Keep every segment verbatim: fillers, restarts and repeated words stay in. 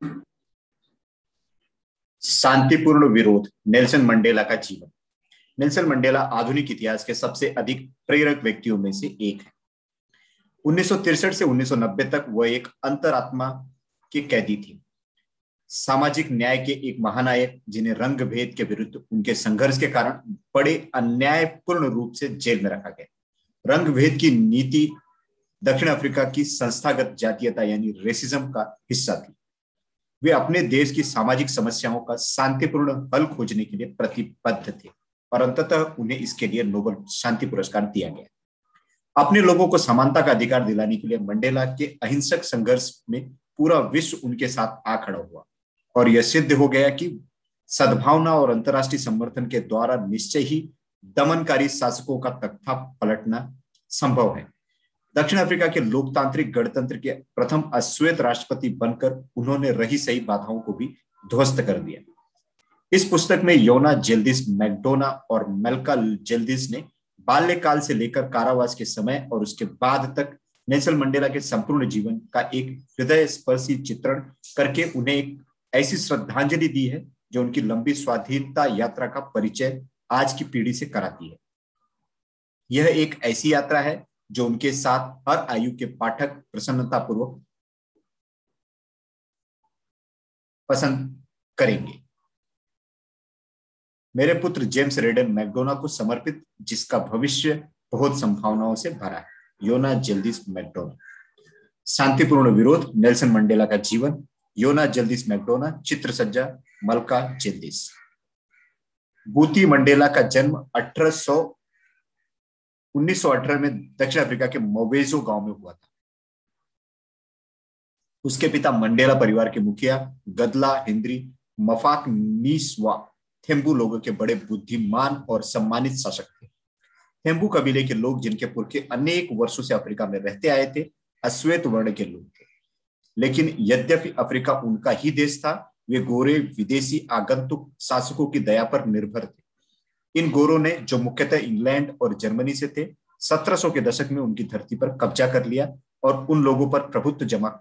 शांतिपूर्ण विरोध, Nelson Mandela का जीवन। नेल्सन मंडेला आधुनिक इतिहास के सबसे अधिक प्रेरक व्यक्तियों में से एक है। उन्नीस सौ तिरसठ से उन्नीस सौ नब्बे तक वह एक अंतरात्मा के कैदी थे, सामाजिक न्याय के एक महानायक जिन्हें रंग भेद के विरुद्ध उनके संघर्ष के कारण बड़े अन्यायपूर्ण रूप से जेल में रखा गया। रंग भेद की नीति दक्षिण अफ्रीका की संस्थागत जातीयता यानी रेसिज्म का हिस्सा थी। वे अपने देश की सामाजिक समस्याओं का शांतिपूर्ण हल खोजने के लिए प्रतिबद्ध थे और अंततः उन्हें इसके लिए नोबेल शांति पुरस्कार दिया गया। अपने लोगों को समानता का अधिकार दिलाने के लिए मंडेला के अहिंसक संघर्ष में पूरा विश्व उनके साथ आ खड़ा हुआ और यह सिद्ध हो गया कि सद्भावना और अंतर्राष्ट्रीय समर्थन के द्वारा निश्चय ही दमनकारी शासकों का तख्ता पलटना संभव है। दक्षिण अफ्रीका के लोकतांत्रिक गणतंत्र के प्रथम अश्वेत राष्ट्रपति बनकर उन्होंने रही सही बाधाओं को भी ध्वस्त कर दिया। इस पुस्तक में योना जेल्दिस मैकडोना और मेल्का जेल्दिस ने बाल्यकाल से लेकर कारावास के समय और उसके बाद तक नेल्सन मंडेला के संपूर्ण जीवन का एक हृदय स्पर्शी चित्रण करके उन्हें एक ऐसी श्रद्धांजलि दी है जो उनकी लंबी स्वाधीनता यात्रा का परिचय आज की पीढ़ी से कराती है। यह एक ऐसी यात्रा है जो उनके साथ हर आयु के पाठक प्रसन्नतापूर्वक पसंद करेंगे। मेरे पुत्र जेम्स रेडन मैकडोना को समर्पित, जिसका भविष्य बहुत संभावनाओं से भरा है। योना जेल्दिस मैकडोना। शांतिपूर्ण विरोध, नेल्सन मंडेला का जीवन। योना जेल्दिस मैकडोना। चित्र सज्जा मल्का जेल्दिस। बूती मंडेला का जन्म अठारह सौ उन्नीस सौ अठारह में दक्षिण अफ्रीका के मोवेजो गांव में हुआ था। उसके पिता मंडेला परिवार के मुखिया गदला हेनरी मफाक नीसवा थेम्बू लोगों के बड़े बुद्धिमान और सम्मानित शासक थे। थेम्बू कबीले के लोग, जिनके पुरखे अनेक वर्षों से अफ्रीका में रहते आए थे, अश्वेत वर्ण के लोग थे। लेकिन यद्यपि अफ्रीका उनका ही देश था, वे गोरे विदेशी आगंतुक शासकों की दया पर निर्भर थे। इन गोरों ने, जो मुख्यतः इंग्लैंड और जर्मनी से थे, सत्रह सौ के दशक में उनकी धरती पर कब्जा कर लिया और उन लोगों पर प्रभुत्व जमा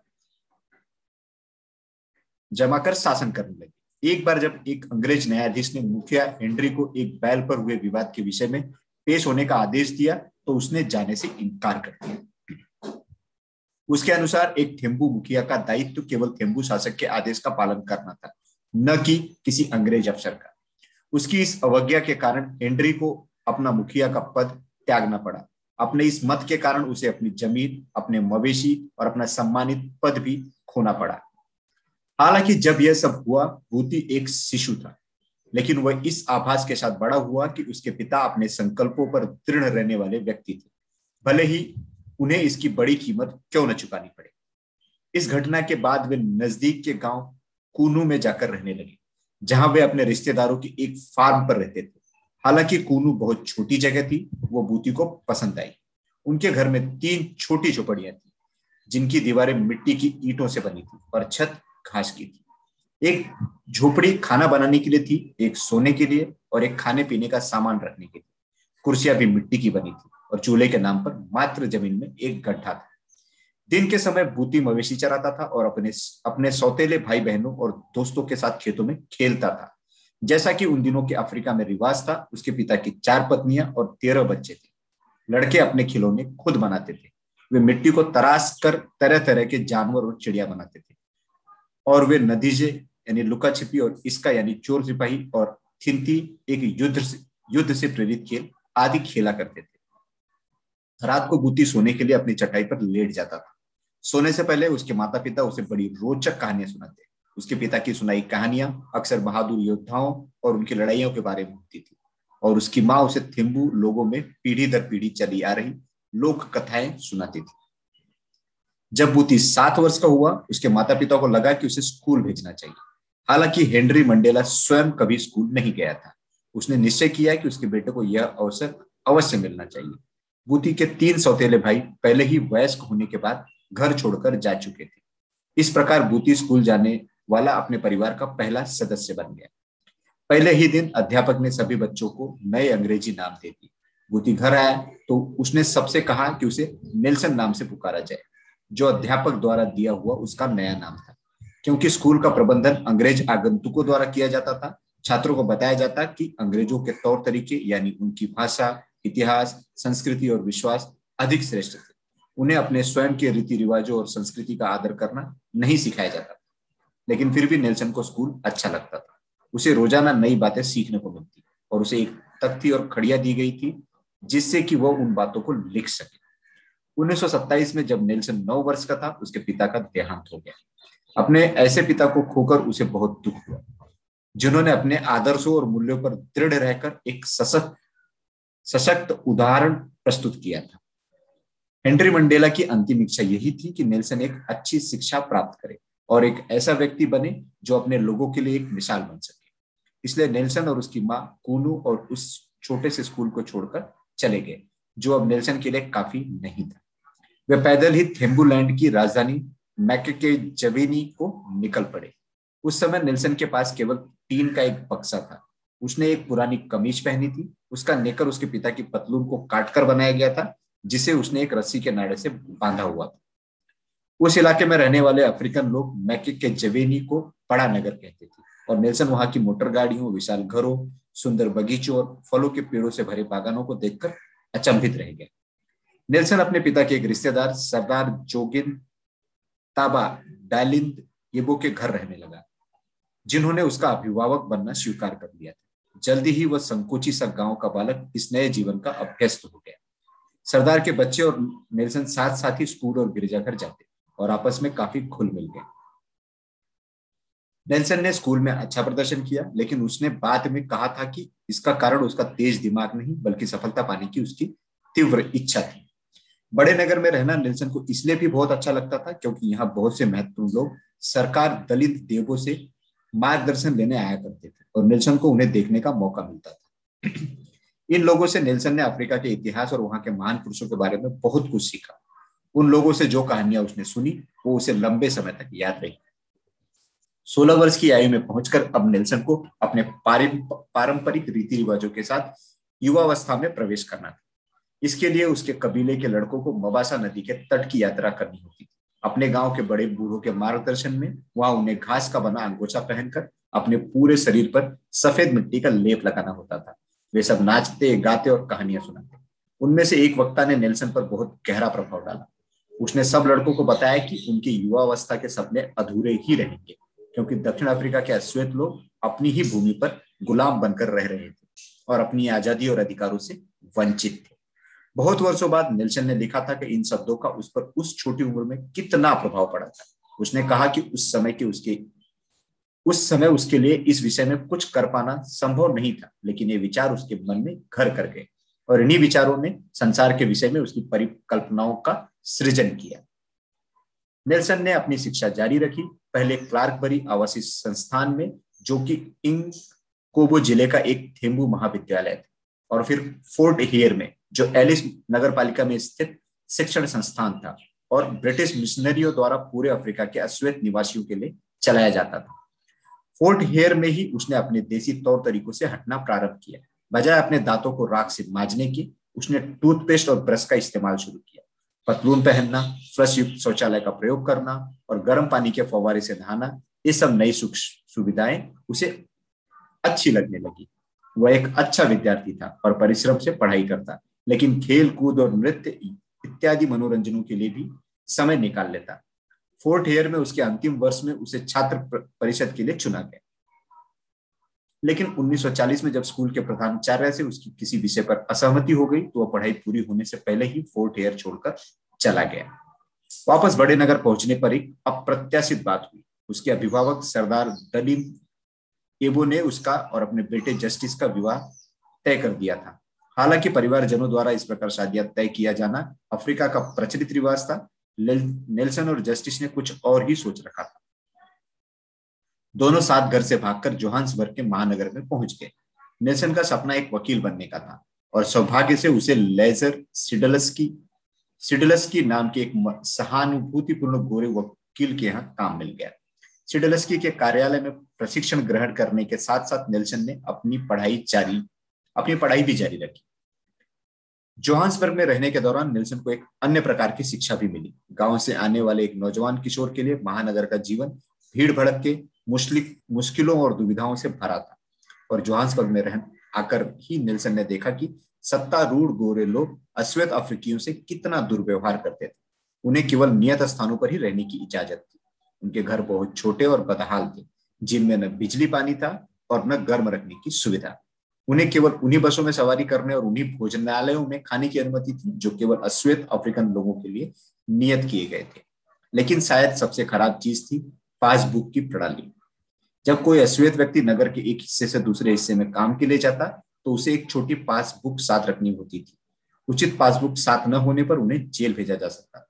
जमा कर शासन करने लगे। एक बार जब एक अंग्रेज न्यायाधीश ने मुखिया हेनरी को एक बैल पर हुए विवाद के विषय में पेश होने का आदेश दिया तो उसने जाने से इनकार कर दिया। उसके अनुसार एक थेम्बू मुखिया का दायित्व केवल थेम्बू शासक के आदेश का पालन करना था, न कि किसी अंग्रेज अफसर का। उसकी इस अवज्ञा के कारण हेनरी को अपना मुखिया का पद त्यागना पड़ा। अपने इस मत के कारण उसे अपनी जमीन, अपने मवेशी और अपना सम्मानित पद भी खोना पड़ा। हालांकि जब यह सब हुआ, बूती एक शिशु था, लेकिन वह इस आभास के साथ बड़ा हुआ कि उसके पिता अपने संकल्पों पर दृढ़ रहने वाले व्यक्ति थे, भले ही उन्हें इसकी बड़ी कीमत क्यों न चुकानी पड़े। इस घटना के बाद वे नजदीक के गांव कूनू में जाकर रहने लगे, जहां वे अपने रिश्तेदारों की एक फार्म पर रहते थे। हालांकि कूनू बहुत छोटी जगह थी, वो बूती को पसंद आई। उनके घर में तीन छोटी झोपड़ियां थी, जिनकी दीवारें मिट्टी की ईंटों से बनी थी और छत घास की थी। एक झोपड़ी खाना बनाने के लिए थी, एक सोने के लिए और एक खाने पीने का सामान रखने के लिए। कुर्सियां भी मिट्टी की बनी थी और चूल्हे के नाम पर मात्र जमीन में एक गड्ढा था। दिन के समय बूती मवेशी चराता था और अपने अपने सौतेले भाई बहनों और दोस्तों के साथ खेतों में खेलता था। जैसा कि उन दिनों के अफ्रीका में रिवाज था, उसके पिता की चार पत्नियां और तेरह बच्चे थे। लड़के अपने खिलौने खुद बनाते थे। वे मिट्टी को तराश कर तरह तरह के जानवर और चिड़िया बनाते थे और वे नदीजे यानी लुका छिपी और इसका यानी चोर सिपाही और थिंती एक युद्ध से युद्ध से प्रेरित खेल आदि खेला करते थे। रात को बूती सोने के लिए अपनी चटाई पर लेट जाता था। सोने से पहले उसके माता पिता उसे बड़ी रोचक कहानियां सुनाते। उसके पिता की सुनाई कहानियां अक्सर बहादुर योद्धाओं और उनकी लड़ाइयों के बारे में होती थी और उसकी माँ उसे थिम्बू लोगों में पीढ़ी दर पीढ़ी चली आ रही लोक कथाएं सुनाती थी। जब बूती सात वर्ष का हुआ, उसके माता पिता को लगा कि उसे स्कूल भेजना चाहिए। हालांकि हेनरी मंडेला स्वयं कभी स्कूल नहीं गया था। उसने निश्चय किया कि उसके बेटे को यह अवसर अवश्य मिलना चाहिए। बूती के तीन सौतेले भाई पहले ही वयस्क होने के बाद घर छोड़कर जा चुके थे। इस प्रकार बूती स्कूल जाने वाला अपने परिवार का पहला सदस्य बन गया। पहले ही दिन अध्यापक ने सभी बच्चों को नए अंग्रेजी नाम दे दिए। बूती घर आया तो उसने सबसे कहा कि उसे नेल्सन नाम से पुकारा जाए, जो अध्यापक द्वारा दिया हुआ उसका नया नाम था। क्योंकि स्कूल का प्रबंधन अंग्रेज आगंतुकों द्वारा किया जाता था, छात्रों को बताया जाता कि अंग्रेजों के तौर तरीके यानी उनकी भाषा, इतिहास, संस्कृति और विश्वास अधिक श्रेष्ठ थे। उन्हें अपने स्वयं के रीति रिवाजों और संस्कृति का आदर करना नहीं सिखाया जाता। लेकिन फिर भी नेल्सन को स्कूल अच्छा लगता था। उसे रोजाना नई बातें सीखने को मिलती और उसे एक तख्ती और खड़िया दी गई थी जिससे कि वह उन बातों को लिख सके। उन्नीस सौ सत्ताईस में जब नेल्सन नौ वर्ष का था, उसके पिता का देहांत हो गया। अपने ऐसे पिता को खोकर उसे बहुत दुख हुआ, जिन्होंने अपने आदर्शों और मूल्यों पर दृढ़ रहकर एक सशक्त सशक्त उदाहरण प्रस्तुत किया था। हेनरी मंडेला की अंतिम इच्छा यही थी कि नेल्सन एक अच्छी शिक्षा प्राप्त करे और एक ऐसा व्यक्ति बने जो अपने लोगों के लिए एक मिसाल बन सके। इसलिए नेल्सन और उसकी मां कूनू और उस छोटे से स्कूल को छोड़कर चले गए, जो अब नेल्सन के लिए काफी नहीं था। वे पैदल ही थेम्बूलैंड की राजधानी मैककेजवेनी को निकल पड़े। उस समय नेल्सन के पास केवल टीन का एक बक्सा था। उसने एक पुरानी कमीज पहनी थी। उसका नेकर उसके पिता की पतलून को काटकर बनाया गया था, जिसे उसने एक रस्सी के नाड़े से बांधा हुआ था। उस इलाके में रहने वाले अफ्रीकन लोग मैककेजवेनी को बड़ा नगर कहते थे और नेल्सन वहां की मोटर गाड़ियों, विशाल घरों, सुंदर बगीचों और फलों के पेड़ों से भरे बागानों को देखकर अचंभित रह गया। नेल्सन अपने पिता के एक रिश्तेदार सरदार जोगिन ताबा डालिंद येबो के घर रहने लगा, जिन्होंने उसका अभिभावक बनना स्वीकार कर लिया था। जल्दी ही वह संकोची सा गांव का बालक इस नए जीवन का अभ्यस्त हो गया। सरदार के बच्चे और नेल्सन साथ साथ ही स्कूल और गिरजाघर जाते और आपस में काफी घुल मिल गए। नेल्सन ने स्कूल में अच्छा प्रदर्शन किया, लेकिन उसने बाद में कहा था कि इसका कारण उसका तेज दिमाग नहीं बल्कि सफलता पाने की उसकी तीव्र इच्छा थी। बड़े नगर में रहना नेल्सन को इसलिए भी बहुत अच्छा लगता था क्योंकि यहाँ बहुत से महत्वपूर्ण लोग सरकार दलित देवों से मार्गदर्शन लेने आया करते थे और नेल्सन को उन्हें देखने का मौका मिलता था। इन लोगों से नेल्सन ने अफ्रीका के इतिहास और वहां के महान पुरुषों के बारे में बहुत कुछ सीखा। उन लोगों से जो कहानियां उसने सुनी वो उसे लंबे समय तक याद रही। सोलह वर्ष की आयु में पहुंचकर अब नेल्सन को अपने पारंपरिक रीति रिवाजों के साथ युवावस्था में प्रवेश करना था। इसके लिए उसके कबीले के लड़कों को मबासा नदी के तट की यात्रा करनी होती थी। अपने गांव के बड़े बूढ़ों के मार्गदर्शन में वहां उन्हें घास का बना अंगोछा पहनकर अपने पूरे शरीर पर सफेद मिट्टी का लेप लगाना होता था। वे सब नाचते, गाते और कहानियां सुनाते। उनमें से एक वक्ता ने नेल्सन पर बहुत गहरा प्रभाव डाला। उसने सब लड़कों को बताया कि उनकी युवावस्था के सपने अधूरे ही रहेंगे क्योंकि दक्षिण अफ्रीका के अश्वेत लोग अपनी ही भूमि पर गुलाम बनकर रह रहे थे और अपनी आजादी और अधिकारों से वंचित थे। बहुत वर्षों बाद नेल्सन ने लिखा था कि इन शब्दों का उस पर उस छोटी उम्र में कितना प्रभाव पड़ा था। उसने कहा कि उस समय के उसके उस समय उसके लिए इस विषय में कुछ कर पाना संभव नहीं था, लेकिन ये विचार उसके मन में घर कर गए और इन्हीं विचारों ने संसार के विषय में उसकी परिकल्पनाओं का सृजन किया। नेल्सन ने अपनी शिक्षा जारी रखी, पहले क्लार्कबरी आवासीय संस्थान में, जो कि इंग कोबो जिले का एक थेम्बू महाविद्यालय था, और फिर फोर्ट हेयर में, जो एलिस नगरपालिका में स्थित शिक्षण संस्थान था और ब्रिटिश मिशनरियों द्वारा पूरे अफ्रीका के अश्वेत निवासियों के लिए चलाया जाता था। फोर्ट हेयर में ही उसने अपने देसी तौर तरीकों से हटना प्रारंभ किया। बजाय अपने दांतों को राख से मांजने की, उसने टूथपेस्ट और ब्रश का इस्तेमाल शुरू किया। पतलून पहनना, फ्लश युक्त शौचालय का प्रयोग करना और गर्म पानी के फव्वारे से नहाना, ये सब नई सुख सुविधाएं उसे अच्छी लगने लगी। वह एक अच्छा विद्यार्थी था और परिश्रम से पढ़ाई करता, लेकिन खेल कूद और नृत्य इत्यादि मनोरंजनों के लिए भी समय निकाल लेता। फोर्ट हेयर में उसके अंतिम वर्ष में उसे छात्र परिषद के लिए चुना गया, लेकिन उन्नीस सौ चालीस में जब स्कूल के प्रधानाचार्य से उसकी किसी विषय पर असहमति हो गई तो वह पढ़ाई पूरी होने से पहले ही फोर्ट हेयर छोड़कर चला गया। वापस बड़े नगर पहुंचने पर एक अप्रत्याशित बात हुई। उसके अभिभावक सरदार दलिन एबो ने उसका और अपने बेटे जस्टिस का विवाह तय कर दिया था। हालांकि परिवारजनों द्वारा इस प्रकार शादियां तय किया जाना अफ्रीका का प्रचलित रिवाज था, नेल्सन और जस्टिस ने कुछ और ही सोच रखा था। दोनों साथ घर से भागकर जोहान्सबर्ग के महानगर में पहुंच गए। नेल्सन का सपना एक वकील बनने का था और सौभाग्य से उसे लेजर सिडलस्की सिडलस्की नाम के एक सहानुभूतिपूर्ण गोरे वकील के यहाँ काम मिल गया। सिडलस्की के कार्यालय में प्रशिक्षण ग्रहण करने के साथ साथ नेल्सन ने अपनी पढ़ाई जारी अपनी पढ़ाई भी जारी रखी। जोहान्सबर्ग में रहने के दौरान नेल्सन को एक अन्य प्रकार की शिक्षा भी मिली। गांव से आने वाले एक नौजवान किशोर के लिए महानगर का जीवन भीड़ भड़क के मुश्किल मुश्किलों और दुविधाओं से भरा था। और जोहान्सबर्ग में रह आकर ही नेल्सन ने देखा कि सत्तारूढ़ गोरे लोग अश्वेत अफ्रीकियों से कितना दुर्व्यवहार करते थे। उन्हें केवल नियत स्थानों पर ही रहने की इजाजत थी। उनके घर बहुत छोटे और बदहाल थे, जिनमें न बिजली पानी था और न गर्म रखने की सुविधा। उन्हें केवल उन्हीं बसों में सवारी करने और उन्हीं भोजनालयों में खाने की अनुमति थी जो केवल अश्वेत अफ्रीकन लोगों के लिए नियत किए गए थे। लेकिन शायद सबसे खराब चीज थी पासबुक की प्रणाली। जब कोई अश्वेत व्यक्ति नगर के एक हिस्से से दूसरे हिस्से में काम के लिए जाता तो उसे एक छोटी पासबुक साथ रखनी होती थी। उचित पासबुक साथ न होने पर उन्हें जेल भेजा जा सकता।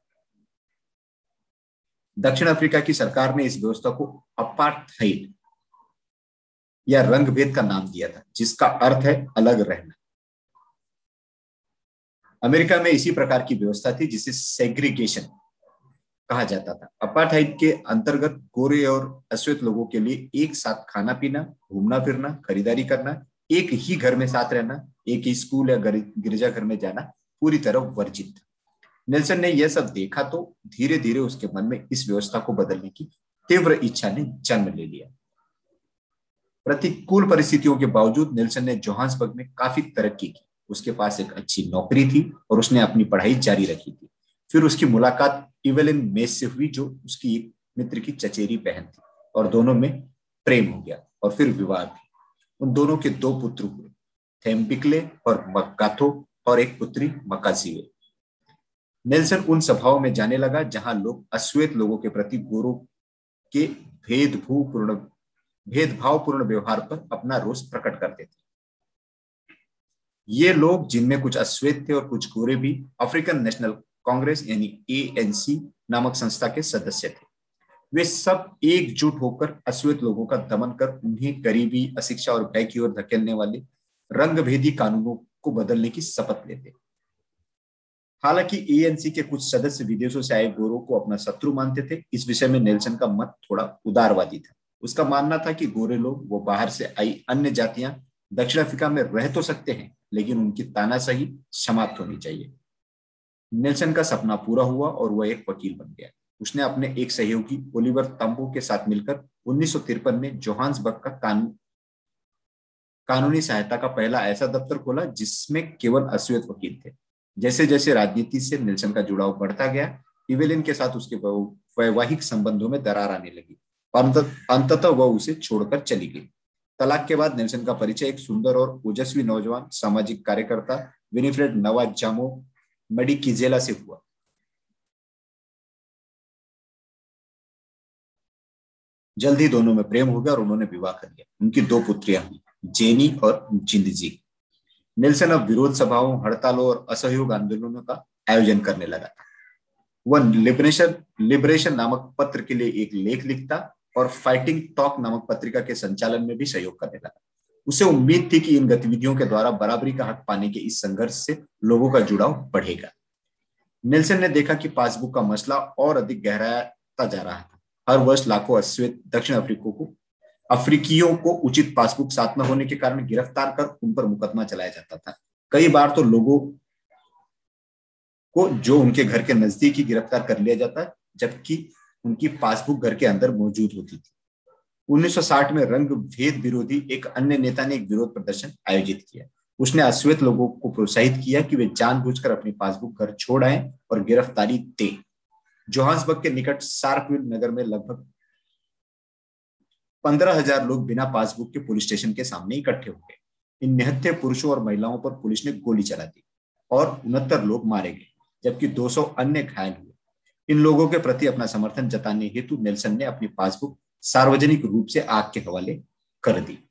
दक्षिण अफ्रीका की सरकार ने इस व्यवस्था को अपार्थाइड या रंग भेद का नाम दिया था, जिसका अर्थ है अलग रहना। अमेरिका में इसी प्रकार की व्यवस्था थी जिसे सेग्रीगेशन कहा जाता था। अपार्थाइड के अंतर्गत गोरे और अश्वेत लोगों के लिए एक साथ खाना पीना, घूमना फिरना, खरीदारी करना, एक ही घर में साथ रहना, एक ही स्कूल या गिरजाघर में जाना पूरी तरह वर्जित था। नेल्सन ने यह सब देखा तो धीरे धीरे उसके मन में इस व्यवस्था को बदलने की तीव्र इच्छा ने जन्म ले लिया। प्रतिकूल परिस्थितियों के बावजूद नेल्सन ने जोहान्सबर्ग में काफी तरक्की की। उसके पास एक अच्छी नौकरी थी और उसने अपनी पढ़ाई जारी रखी थी। फिर उसकी मुलाकात इवेलिन मेस से हुई, जो उसकी एक मित्र की चचेरी बहन थी, और दोनों में प्रेम हो गया और फिर विवाह भी। उन दोनों के दो पुत्र हुए, थेम्बिकले और मकाथो, और एक पुत्री मकाजीवे। नेल्सन उन सभाओं में जाने लगा जहां लोग अश्वेत लोगों के प्रति गोरों के भेदभावपूर्ण भेदभावपूर्ण व्यवहार पर अपना रोष प्रकट करते थे। ये लोग, जिनमें कुछ अश्वेत थे और कुछ गोरे भी, अफ्रीकन नेशनल कांग्रेस यानी ए एन सी नामक संस्था के सदस्य थे। वे सब एकजुट होकर अश्वेत लोगों का दमन कर उन्हें गरीबी, अशिक्षा और भय की ओर धकेलने वाले रंगभेदी कानूनों को बदलने की शपथ लेते। हालांकि ए एन सी के कुछ सदस्य विदेशों से आए गोरों को अपना शत्रु मानते थे। इस विषय में नेल्सन का मत थोड़ा उदारवादी था। उसका मानना था कि गोरे लोग, वो बाहर से आई अन्य जातियां, दक्षिण अफ्रीका में रह तो सकते हैं, लेकिन उनकी तानाशाही समाप्त होनी चाहिए। नेल्सन का सपना पूरा हुआ और वह एक वकील बन गया। उसने अपने एक सहयोगी ओलिवर तंबू के साथ मिलकर उन्नीस सौ तिरपन में जोहान्सबर्ग का कानून कानूनी सहायता का पहला ऐसा दफ्तर खोला जिसमें केवल अश्वेत वकील थे। जैसे जैसे राजनीति से नेल्सन का जुड़ाव बढ़ता गया, इवेलिन के साथ उसके वैवाहिक संबंधों में दरार आने लगी। अंततः वह उसे छोड़कर चली गई। तलाक के बाद नेल्सन का परिचय एक सुंदर और ओजस्वी नौजवान सामाजिक कार्यकर्ता विनिफ्रेड नवाजामो मेडिकिजेला से हुआ। जल्द ही दोनों में प्रेम हो गया और उन्होंने विवाह कर लिया। उनकी दो पुत्रियां हुई, जेनी और जिंदजी। नेल्सन अब विरोध सभाओं, हड़तालों और असहयोग आंदोलनों का आयोजन करने लगा था। वह लिबरेशन लिबरेशन नामक पत्र के लिए एक लेख लिखता और फाइटिंग टॉक नामक पत्रिका के संचालन में भी सहयोग करने लगा। उसे उम्मीद थी कि इन गतिविधियों के द्वारा बराबरी का हक पाने के इस संघर्ष से लोगों का जुड़ाव बढ़ेगा। नेल्सन ने देखा कि पासबुक का मसला और अधिक गहराता जा रहा था। हर वर्ष लाखों अश्वेत दक्षिण अफ्रीका को अफ्रीकियों को उचित पासबुक साथ न होने के कारण गिरफ्तार कर उन पर मुकदमा चलाया जाता था। कई बार तो लोगों को जो उनके घर के नजदीक ही गिरफ्तार कर लिया जाता, जबकि उनकी पासबुक घर के अंदर मौजूद होती थी। उन्नीस सौ साठ में रंग भेद विरोधी एक अन्य नेता ने एक विरोध प्रदर्शन आयोजित किया। उसने अश्वेत लोगों को प्रोत्साहित किया कि वे जानबूझकर अपनी पासबुक घर छोड़ आए और गिरफ्तारी दें। जोहान्सबर्ग के निकट शार्पविल नगर में लगभग पंद्रह हजार लोग बिना पासबुक के पुलिस स्टेशन के सामने इकट्ठे हो गए। इन निहत्थे पुरुषों और महिलाओं पर पुलिस ने गोली चला दी और उनहत्तर लोग मारे गए, जबकि दो सौ अन्य घायल हुए। इन लोगों के प्रति अपना समर्थन जताने हेतु नेल्सन ने अपनी पासबुक सार्वजनिक रूप से आग के हवाले कर दी।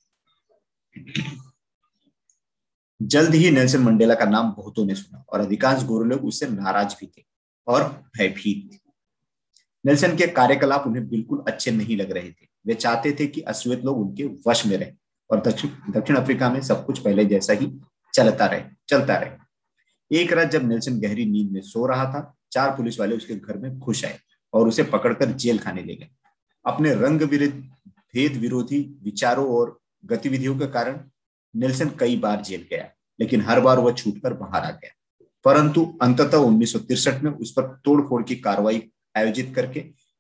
जल्द ही नेल्सन मंडेला का नाम बहुतों ने सुना और अधिकांश गोरे लोग उससे नाराज भी थे और भयभीत थे। नेल्सन के कार्यकलाप उन्हें बिल्कुल अच्छे नहीं लग रहे थे। वे चाहते थे कि अश्वेत लोग उनके वश में रहें और दक्षिण दक्षिण अफ्रीका में सब कुछ पहले जैसा ही चलता रहे चलता रहे। एक रात जब नेल्सन गहरी नींद में सो रहा था, चार पुलिस वाले उसके घर में घुस आए और उसे पकड़कर जेल खाने ले गए। अपने रंग भेद विरोधी विचारों और गतिविधियों के कारण नेल्सन कई बार जेल गया, लेकिन हर बार वह छूटकर बाहर आ गया। परंतु अंततः उन्नीस सौ तिरसठ में उस पर तोड़फोड़ की कार्रवाई आयोजित करके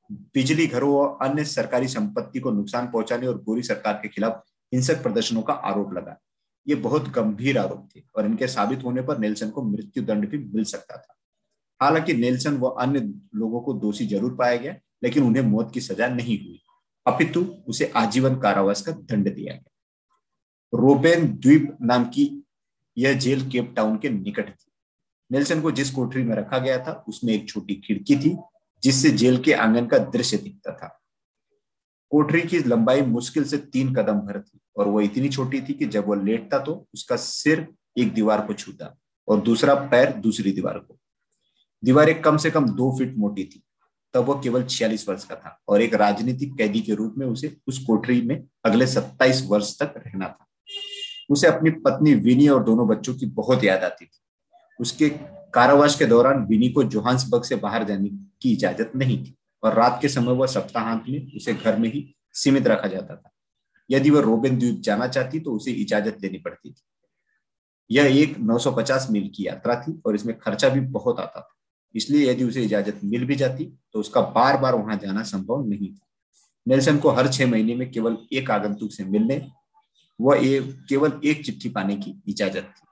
बिजली घरों और अन्य सरकारी संपत्ति को नुकसान पहुंचाने और गोरी सरकार के खिलाफ हिंसक प्रदर्शनों का आरोप लगा। ये बहुत गंभीर आरोप थे और इनके साबित होने पर नेल्सन को मृत्यु दंड भी मिल सकता था। हालांकि नेल्सन व अन्य लोगों को दोषी जरूर पाया गया, लेकिन उन्हें मौत की सजा नहीं हुई, अपितु उसे आजीवन कारावास का दंड दिया गया। रोबेन द्वीप नाम की यह जेल केप टाउन के निकट थी। नेल्सन को जिस कोठरी में रखा गया था उसमें एक छोटी खिड़की थी जिससे जेल के आंगन का दृश्य दिखता था। कोठरी की लंबाई मुश्किल से तीन कदम भर थी और वो इतनी छोटी थी कि जब वह लेटता तो उसका सिर एक दीवार को छूता और दूसरा पैर दूसरी दीवार को। दीवारें कम से कम दो फीट मोटी थी। तब वह केवल छियालीस वर्ष का था और एक राजनीतिक कैदी के रूप में उसे उस कोठरी में अगले सत्ताईस वर्ष तक रहना था। उसे अपनी पत्नी विनी और दोनों बच्चों की बहुत याद आती थी। उसके कारावास के दौरान विनी को जोहान्सबर्ग से बाहर जाने की इजाजत नहीं थी और रात के समय वह सप्ताहांत में उसे घर में ही सीमित रखा जाता था। यदि वह रोबेन द्वीप जाना चाहती तो उसे इजाजत लेनी पड़ती थी। यह एक नौ सौ पचास मील की यात्रा थी और इसमें खर्चा भी बहुत आता था, इसलिए यदि उसे इजाजत मिल भी जाती तो उसका बार बार वहां जाना संभव नहीं था। नेल्सन को हर छह महीने में केवल एक आगंतुक से मिलने व केवल एक चिट्ठी पाने की इजाजत थी।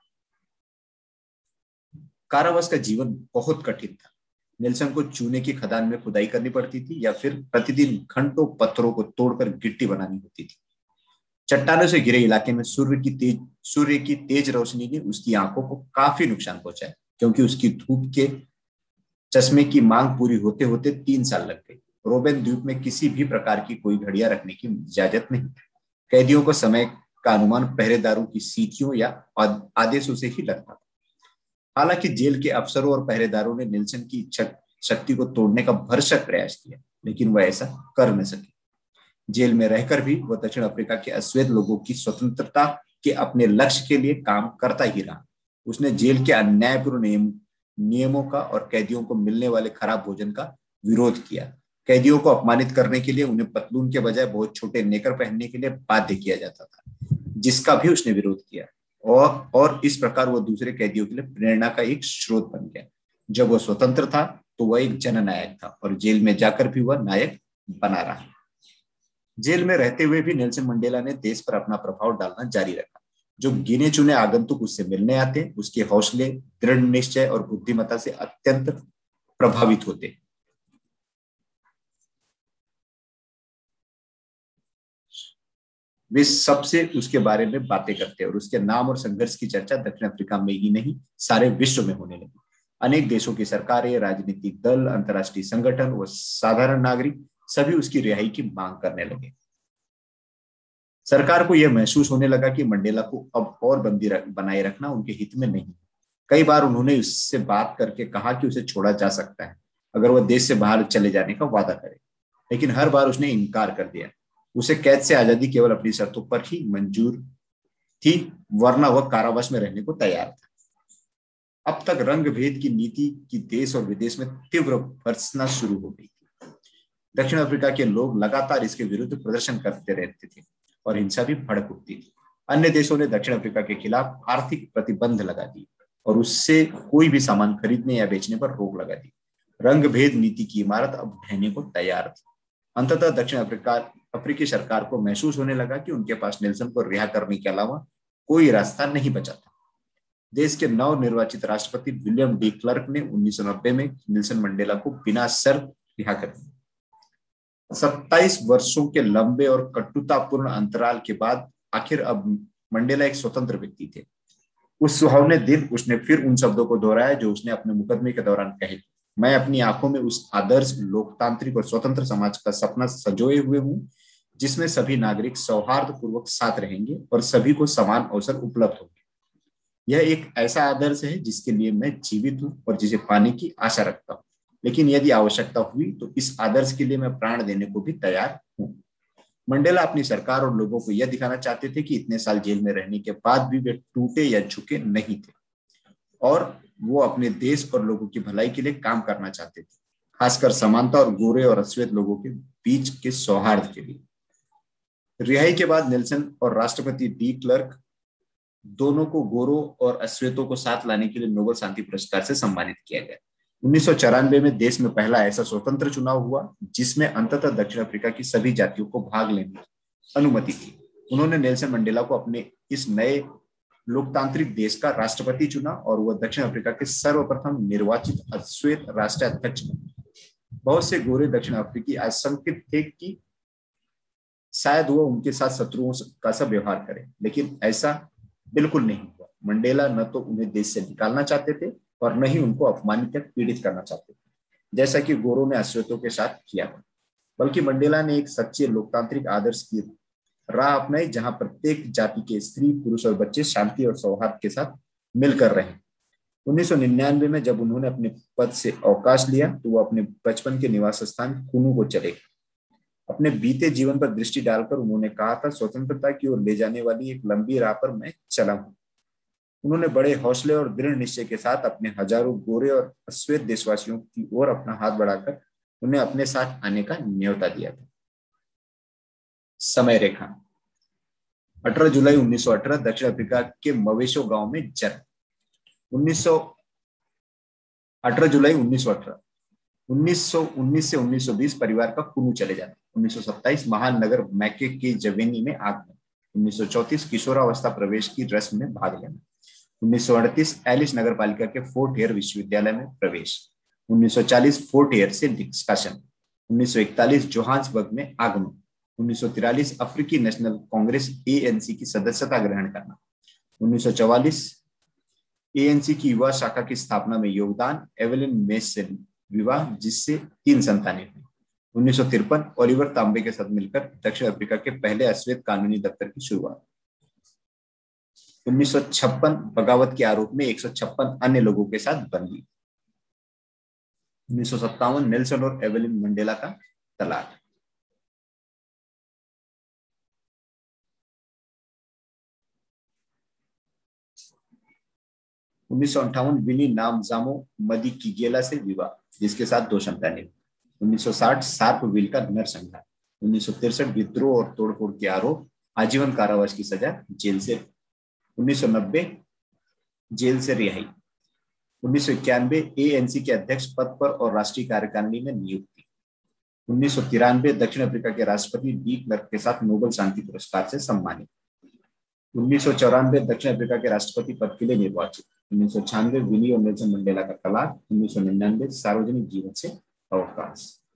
कारावास का जीवन बहुत कठिन था। नेल्सन को चूने की खदान में खुदाई करनी पड़ती थी या फिर प्रतिदिन घंटों पत्थरों को तोड़कर गिट्टी बनानी होती थी। चट्टानों से घिरे इलाके में सूर्य की तेज सूर्य की तेज रोशनी ने उसकी आंखों को काफी नुकसान पहुंचाया, क्योंकि उसकी धूप के चश्मे की मांग पूरी होते होते तीन साल लग गई। रोबेन द्वीप में किसी भी प्रकार की कोई घड़ियां रखने की इजाजत नहीं। कैदियों को समय का अनुमान पहरेदारों की सीटियों या आदेशों से ही लगता था। हालांकि जेल के अफसरों और पहरेदारों ने नेल्सन की शक्ति को तोड़ने का भरसक प्रयास किया, लेकिन वह ऐसा कर न सके। जेल में रहकर भी वह दक्षिण अफ्रीका के अश्वेत लोगों की स्वतंत्रता के अपने लक्ष्य के लिए काम करता ही रहा। उसने जेल के अन्यायपूर्ण नियम नियमों का और कैदियों को मिलने वाले खराब भोजन का विरोध किया। कैदियों को अपमानित करने के लिए उन्हें पतलून के बजाय बहुत छोटे नेकर पहनने के लिए बाध्य किया जाता था, जिसका भी उसने विरोध किया और और इस प्रकार वह दूसरे कैदियों के लिए प्रेरणा का एक स्रोत बन गया। जब वह स्वतंत्र था तो वह एक जननायक था और जेल में जाकर भी वह नायक बना रहा। जेल में रहते हुए भी नेल्सन मंडेला ने देश पर अपना प्रभाव डालना जारी रखा। जो गिने चुने आगंतुक उससे मिलने आते, उसके हौसले, दृढ़ निश्चय और बुद्धिमत्ता से अत्यंत प्रभावित होते। वे सबसे उसके बारे में बातें करते और उसके नाम और संघर्ष की चर्चा दक्षिण अफ्रीका में ही नहीं सारे विश्व में होने लगी। अनेक देशों की सरकारें, राजनीतिक दल, अंतर्राष्ट्रीय संगठन व साधारण नागरिक सभी उसकी रिहाई की मांग करने लगे। सरकार को यह महसूस होने लगा कि मंडेला को अब और बंदी रख, बनाए रखना उनके हित में नहीं। कई बार उन्होंने उससे बात करके कहा कि उसे छोड़ा जा सकता है अगर वह देश से बाहर चले जाने का वादा करे, लेकिन हर बार उसने इनकार कर दिया। उसे कैद से आजादी केवल अपनी शर्तों पर ही मंजूर थी, वरना वह कारावास में रहने को तैयार था। अब तक रंग भेद की नीति की देश और विदेश में तीव्र भर्त्सना शुरू हो गई थी। दक्षिण अफ्रीका के लोग लगातार इसके विरुद्ध प्रदर्शन करते रहते थे और हिंसा भी भड़क उठती थी। अन्य देशों ने दक्षिण अफ्रीका के खिलाफ आर्थिक प्रतिबंध लगा दिए और उससे कोई भी सामान खरीदने या बेचने पर रोक लगा दी। रंग भेद नीति की इमारत अब ढहने को तैयार थी। अंततः दक्षिण अफ्रीका अफ्रीकी सरकार को महसूस होने लगा कि उनके पास नेल्सन को रिहा करने के अलावा कोई रास्ता नहीं बचा था। देश के नव निर्वाचित राष्ट्रपति विलियम डी क्लर्क ने उन्नीस सौ नब्बे में नेल्सन मंडेला को बिना शर्त रिहा कर दिया। सत्ताईस वर्षों के लंबे और कटुतापूर्ण अंतराल के बाद आखिर अब मंडेला एक स्वतंत्र व्यक्ति थे। उस सुहावने दिन उसने फिर उन शब्दों को दोहराया जो उसने अपने मुकदमे के दौरान कहे। मैं अपनी आंखों में उस आदर्श लोकतांत्रिक और स्वतंत्र समाज का सपना संजोए हुए हूँ जिसमें सभी नागरिक सौहार्द पूर्वक साथ रहेंगे और सभी को समान अवसर उपलब्ध होंगे। यह एक ऐसा आदर्श है जिसके लिए मैं जीवित हूँ और जिसे पाने की आशा रखता हूँ, लेकिन यदि आवश्यकता हुई तो इस आदर्श के लिए मैं प्राण देने को भी तैयार हूँ। मंडेला अपनी सरकार और लोगों को यह दिखाना चाहते थे कि इतने साल जेल में रहने के बाद भी वे टूटे या झुके नहीं थे और वो अपने देश और लोगों की भलाई के लिए काम करना चाहते थे, खासकर समानता और गोरे और अश्वेत लोगों के बीच के सौहार्द के लिए। रिहाई के बाद नेल्सन और राष्ट्रपति डी क्लर्क दोनों को गोरों और अश्वेतों को साथ लाने के लिए नोबेल शांति पुरस्कार से सम्मानित किया गया। उन्नीस सौ चौरानवे में देश में पहला ऐसा स्वतंत्र चुनाव हुआ जिसमें अंततः दक्षिण अफ्रीका की सभी जातियों को भाग लेने की अनुमति थी। उन्होंने नेल्सन मंडेला को अपने इस नए लोकतांत्रिक देश का राष्ट्रपति चुना और वह दक्षिण अफ्रीका के सर्वप्रथम निर्वाचित अश्वेत राष्ट्राध्यक्ष बने। बहुत से गोरे दक्षिण अफ्रीकी आशंकित थे कि शायद वह उनके साथ शत्रुओं का सा व्यवहार करे, लेकिन ऐसा बिल्कुल नहीं हुआ। मंडेला न तो उन्हें देश से निकालना चाहते थे और न ही उनको अपमानित या पीड़ित करना चाहते थे, जैसा कि गोरों ने अश्वेतों के साथ किया था, बल्कि मंडेला ने एक सच्चे लोकतांत्रिक आदर्श की राह अपनाई जहां प्रत्येक जाति के स्त्री, पुरुष और बच्चे शांति और सौहार्द के साथ मिलकर रहे। उन्नीस सौ निन्यानवे में जब उन्होंने अपने पद से अवकाश लिया तो वो अपने बचपन के निवास स्थान कुनू को चले गए। अपने बीते जीवन पर दृष्टि डालकर उन्होंने कहा था, स्वतंत्रता की ओर ले जाने वाली एक लंबी राह पर मैं चला हूं। उन्होंने बड़े हौसले और दृढ़ निश्चय के साथ अपने हजारों गोरे और अश्वेत देशवासियों की ओर अपना हाथ बढ़ाकर उन्हें अपने साथ आने का न्योता दिया था। समय रेखा अठारह जुलाई उन्नीस सौ अठारह दक्षिण अफ्रीका के मवेशो गांव में जन्म। उन्नीस सौ अठारह जुलाई उन्नीस सौ अठारह उन्नीस सौ उन्नीस से उन्नीस सौ बीस परिवार का कुनू चले जाना। उन्नीस सौ सत्ताईस महान नगर मैके के जवेनी में आगमन। उन्नीस सौ चौंतीस किशोरावस्था प्रवेश की रस्म में भाग लेना। उन्नीस सौ अड़तीस एलिस नगर पालिका के फोर्ट हेयर विश्वविद्यालय में प्रवेश। उन्नीस सौ चालीस फोर्ट हेयर से निष्कासन। उन्नीस सौ इकतालीस जोहान्सबर्ग में आगमन। उन्नीस सौ तिरालीस अफ्रीकी नेशनल कांग्रेस एएनसी की सदस्यता ग्रहण करना। उन्नीस सौ चौवालीस एएनसी की युवा शाखा की स्थापना में योगदान। एवेलिन मेस से विवाह जिससे तीन संतानें हुई। उन्नीस सौ तिरपन ओलिवर तांबे के साथ मिलकर दक्षिण अफ्रीका के पहले अश्वेत कानूनी दफ्तर की शुरुआत। उन्नीस सौ छप्पन बगावत के आरोप में एक सौ छप्पन अन्य लोगों के साथ बंदी। उन्नीस सौ सत्तावन नेल्सन और एवेलिन मंडेला का तलाक। उन्नीस सौ अंठावन विनी नामजामो मदी किगेला से विवाह जिसके साथ दो संतानें। उन्नीस सौ साठ सार्प विल का नरसंहार। उन्नीस सौ तिरसठ विद्रोह और तोड़फोड़ के आरोप, आजीवन कारावास की सजा, जेल से। उन्नीस सौ नब्बे जेल से रिहाई। उन्नीस सौ इक्यानवे एएनसी के अध्यक्ष पद पर और राष्ट्रीय कार्यकारिणी में नियुक्ति। उन्नीस सौ तिरानवे दक्षिण अफ्रीका के राष्ट्रपति डी क्लर्क के साथ नोबेल शांति पुरस्कार से सम्मानित। उन्नीस सौ चौरानवे दक्षिण अफ्रीका के राष्ट्रपति पद के लिए निर्वाचित। उन्नीस सौ छियानवे विनी और नेल्सन मंडेला का तलाक। उन्नीस सौ निन्यानवे सार्वजनिक जीवन से अवकाश।